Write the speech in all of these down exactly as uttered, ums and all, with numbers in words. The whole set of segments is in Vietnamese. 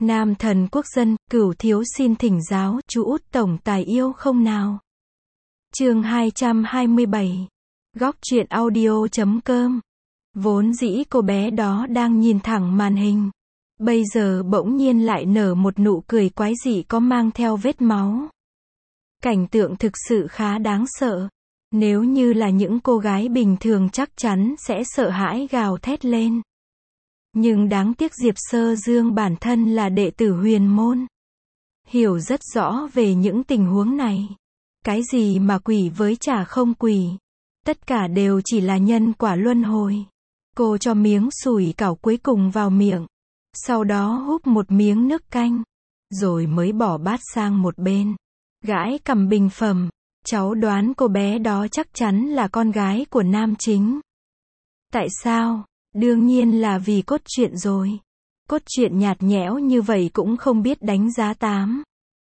Nam thần quốc dân, cửu thiếu xin thỉnh giáo, chú út tổng tài yêu không nào? Chương hai trăm hai mươi bảy. Góc truyện audio chấm com. Vốn dĩ cô bé đó đang nhìn thẳng màn hình. Bây giờ bỗng nhiên lại nở một nụ cười quái dị có mang theo vết máu. Cảnh tượng thực sự khá đáng sợ. Nếu như là những cô gái bình thường chắc chắn sẽ sợ hãi gào thét lên. Nhưng đáng tiếc Diệp Sơ Dương bản thân là đệ tử huyền môn. Hiểu rất rõ về những tình huống này. Cái gì mà quỷ với chả không quỷ. Tất cả đều chỉ là nhân quả luân hồi. Cô cho miếng sủi cảo cuối cùng vào miệng. Sau đó húp một miếng nước canh. Rồi mới bỏ bát sang một bên. Gãi cầm bình phẩm. Cháu đoán cô bé đó chắc chắn là con gái của nam chính. Tại sao? Đương nhiên là vì cốt truyện rồi. Cốt truyện nhạt nhẽo như vậy cũng không biết đánh giá tám.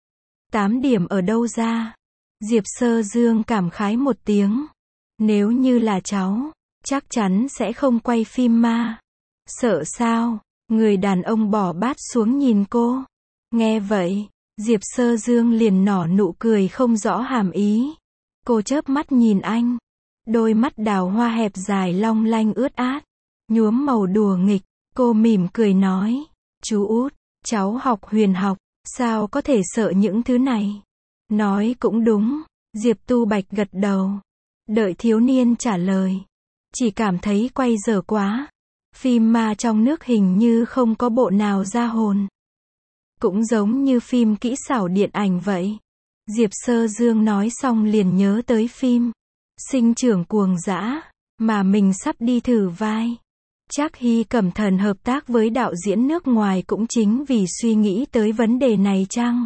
Tám điểm ở đâu ra? Diệp Sơ Dương cảm khái một tiếng. Nếu như là cháu, chắc chắn sẽ không quay phim ma. Sợ sao? Người đàn ông bỏ bát xuống nhìn cô. Nghe vậy, Diệp Sơ Dương liền nở nụ cười không rõ hàm ý. Cô chớp mắt nhìn anh. Đôi mắt đào hoa hẹp dài long lanh ướt át. Nhuốm màu đùa nghịch. Cô mỉm cười nói. Chú út, cháu học huyền học. Sao có thể sợ những thứ này? Nói cũng đúng. Diệp Tu Bạch gật đầu. Đợi thiếu niên trả lời. Chỉ cảm thấy quay dở quá. Phim ma trong nước hình như không có bộ nào ra hồn. Cũng giống như phim kỹ xảo điện ảnh vậy. Diệp Sơ Dương nói xong liền nhớ tới phim Sinh trưởng cuồng dã, mà mình sắp đi thử vai. Chắc Hy Cẩm Thần hợp tác với đạo diễn nước ngoài cũng chính vì suy nghĩ tới vấn đề này chăng?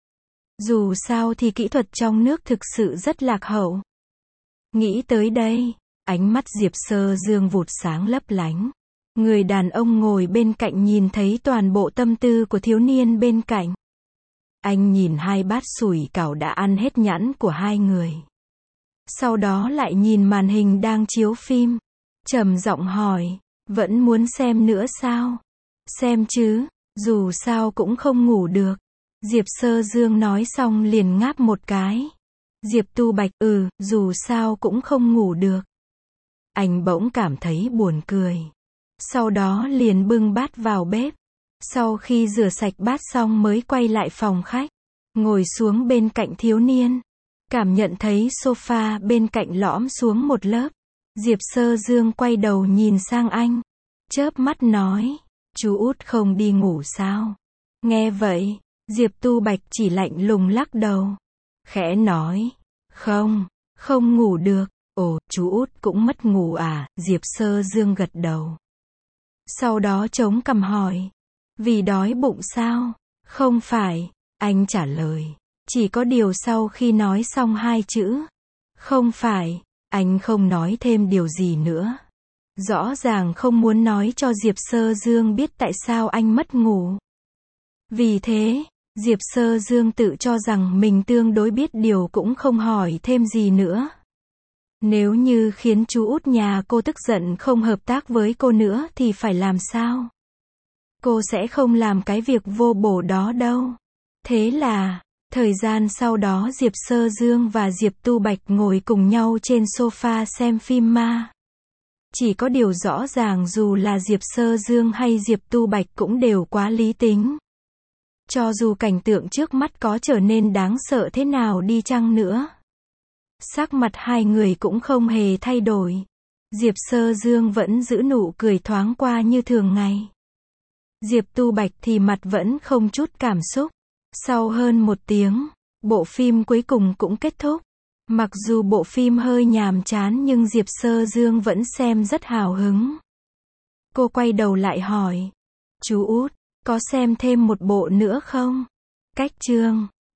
Dù sao thì kỹ thuật trong nước thực sự rất lạc hậu. Nghĩ tới đây, ánh mắt Diệp Sơ Dương vụt sáng lấp lánh. Người đàn ông ngồi bên cạnh nhìn thấy toàn bộ tâm tư của thiếu niên bên cạnh. Anh nhìn hai bát sủi cảo đã ăn hết nhãn của hai người. Sau đó lại nhìn màn hình đang chiếu phim. Trầm giọng hỏi, vẫn muốn xem nữa sao? Xem chứ, dù sao cũng không ngủ được. Diệp Sơ Dương nói xong liền ngáp một cái. Diệp Tu Bạch, ừ, dù sao cũng không ngủ được. Anh bỗng cảm thấy buồn cười. Sau đó liền bưng bát vào bếp. Sau khi rửa sạch bát xong mới quay lại phòng khách. Ngồi xuống bên cạnh thiếu niên. Cảm nhận thấy sofa bên cạnh lõm xuống một lớp. Diệp Sơ Dương quay đầu nhìn sang anh. Chớp mắt nói. Chú út không đi ngủ sao? Nghe vậy, Diệp Tu Bạch chỉ lạnh lùng lắc đầu. Khẽ nói. Không, không ngủ được. Ồ, chú út cũng mất ngủ à? Diệp Sơ Dương gật đầu. Sau đó chống cằm hỏi. Vì đói bụng sao? Không phải, anh trả lời. Chỉ có điều sau khi nói xong hai chữ. Không phải, anh không nói thêm điều gì nữa. Rõ ràng không muốn nói cho Diệp Sơ Dương biết tại sao anh mất ngủ. Vì thế, Diệp Sơ Dương tự cho rằng mình tương đối biết điều cũng không hỏi thêm gì nữa. Nếu như khiến chú út nhà cô tức giận không hợp tác với cô nữa thì phải làm sao? Cô sẽ không làm cái việc vô bổ đó đâu. Thế là, thời gian sau đó Diệp Sơ Dương và Diệp Tu Bạch ngồi cùng nhau trên sofa xem phim ma. Chỉ có điều rõ ràng dù là Diệp Sơ Dương hay Diệp Tu Bạch cũng đều quá lý tính. Cho dù cảnh tượng trước mắt có trở nên đáng sợ thế nào đi chăng nữa. Sắc mặt hai người cũng không hề thay đổi. Diệp Sơ Dương vẫn giữ nụ cười thoáng qua như thường ngày. Diệp Tu Bạch thì mặt vẫn không chút cảm xúc. Sau hơn một tiếng, bộ phim cuối cùng cũng kết thúc. Mặc dù bộ phim hơi nhàm chán nhưng Diệp Sơ Dương vẫn xem rất hào hứng. Cô quay đầu lại hỏi. Chú út, có xem thêm một bộ nữa không? Cách chương